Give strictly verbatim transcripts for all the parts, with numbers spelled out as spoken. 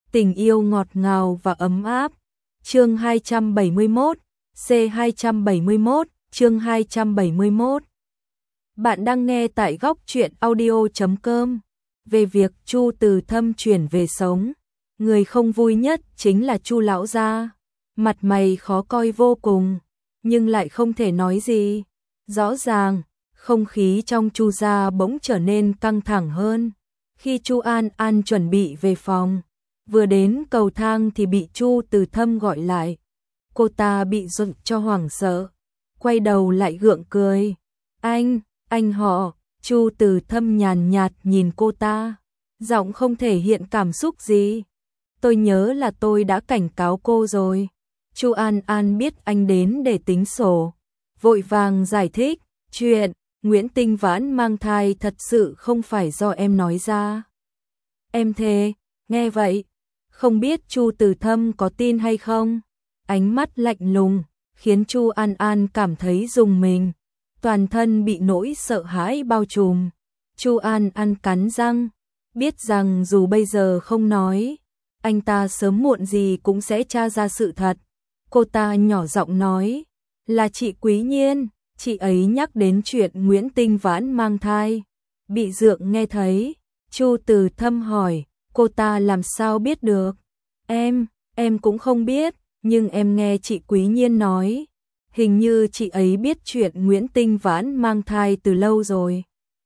Tình yêu ngọt ngào và ấm áp. Chương hai trăm bảy mươi mốt, C hai trăm bảy mươi mốt, chương hai trăm bảy mươi mốt. Bạn đang nghe tại góc truyện audio chấm com. Về việc Chu Từ Thâm chuyển về sống, người không vui nhất chính là Chu lão gia. Mặt mày khó coi vô cùng, nhưng lại không thể nói gì. Rõ ràng, không khí trong Chu gia bỗng trở nên căng thẳng hơn. Khi Chu An An chuẩn bị về phòng, vừa đến cầu thang thì bị Chu Từ Thâm gọi lại. Cô ta bị giật cho hoảng sợ, quay đầu lại gượng cười. Anh, anh họ. Chu Từ Thâm nhàn nhạt nhìn cô ta, giọng không thể hiện cảm xúc gì. Tôi nhớ là tôi đã cảnh cáo cô rồi. Chu An An biết anh đến để tính sổ, vội vàng giải thích. Chuyện Nguyễn Tinh Vãn mang thai thật sự không phải do em nói ra. Em thề. Nghe vậy, không biết Chu Từ Thâm có tin hay không. Ánh mắt lạnh lùng khiến Chu An An cảm thấy rùng mình, toàn thân bị nỗi sợ hãi bao trùm. Chu An An cắn răng, biết rằng dù bây giờ không nói, anh ta sớm muộn gì cũng sẽ tra ra sự thật. Cô ta nhỏ giọng nói, là chị Quý Nhiên, chị ấy nhắc đến chuyện Nguyễn Tinh Vãn mang thai. Bị Dượng nghe thấy, Chu Từ Thâm hỏi, cô ta làm sao biết được? Em, em cũng không biết, nhưng em nghe chị Quý Nhiên nói, hình như chị ấy biết chuyện Nguyễn Tinh Vãn mang thai từ lâu rồi.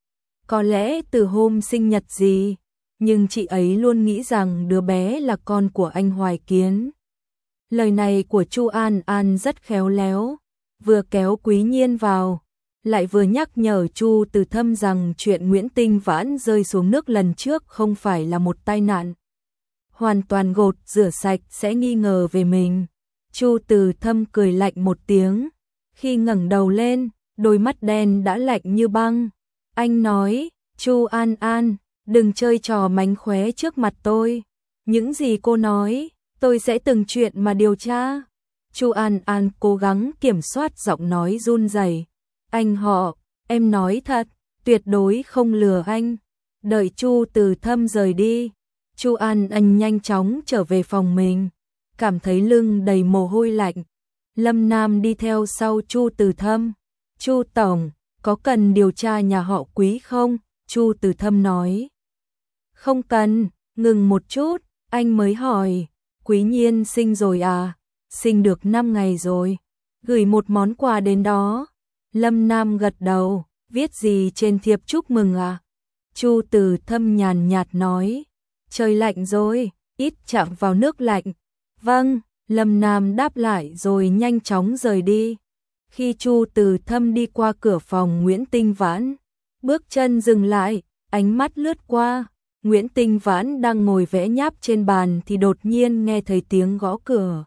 Có lẽ từ hôm sinh nhật gì, nhưng chị ấy luôn nghĩ rằng đứa bé là con của anh Hoài Kiến. Lời này của Chu An An rất khéo léo, vừa kéo Quý Nhiên vào, lại vừa nhắc nhở Chu Từ Thâm rằng chuyện Nguyễn Tinh Vãn rơi xuống nước lần trước không phải là một tai nạn. Hoàn toàn gột rửa sạch sẽ nghi ngờ về mình. Chu Từ Thâm cười lạnh một tiếng, khi ngẩng đầu lên, đôi mắt đen đã lạnh như băng. Anh nói, Chu An An, đừng chơi trò mánh khóe trước mặt tôi. Những gì cô nói, tôi sẽ từng chuyện mà điều tra. Chu An An cố gắng kiểm soát giọng nói run rẩy. Anh họ, em nói thật, tuyệt đối không lừa anh. Đợi Chu Từ Thâm rời đi, Chu An An nhanh chóng trở về phòng mình, cảm thấy lưng đầy mồ hôi lạnh. Lâm Nam đi theo sau Chu Từ Thâm. Chu tổng, có cần điều tra nhà họ Quý không? Chu Từ Thâm nói. Không cần. Ngừng một chút, anh mới hỏi, Quý Nhiên sinh rồi à? Sinh được năm ngày rồi. Gửi một món quà đến đó. Lâm Nam gật đầu. Viết gì trên thiệp chúc mừng à? Chu Từ Thâm nhàn nhạt nói, trời lạnh rồi, ít chạm vào nước lạnh. Vâng. Lâm Nam đáp lại rồi nhanh chóng rời đi. Khi Chu Từ Thâm đi qua cửa phòng Nguyễn Tinh Vãn, bước chân dừng lại, ánh mắt lướt qua. Nguyễn Tinh Vãn đang ngồi vẽ nháp trên bàn thì đột nhiên nghe thấy tiếng gõ cửa.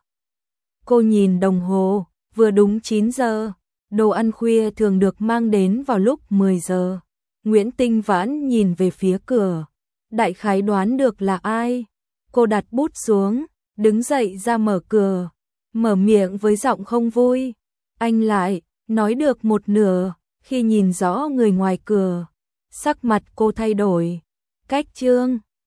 Cô nhìn đồng hồ, vừa đúng chín giờ. Đồ ăn khuya thường được mang đến vào lúc mười giờ. Nguyễn Tinh Vãn nhìn về phía cửa, đại khái đoán được là ai. Cô đặt bút xuống, đứng dậy ra mở cửa, mở miệng với giọng không vui. Anh lại, nói được một nửa, khi nhìn rõ người ngoài cửa, sắc mặt cô thay đổi. Cách chương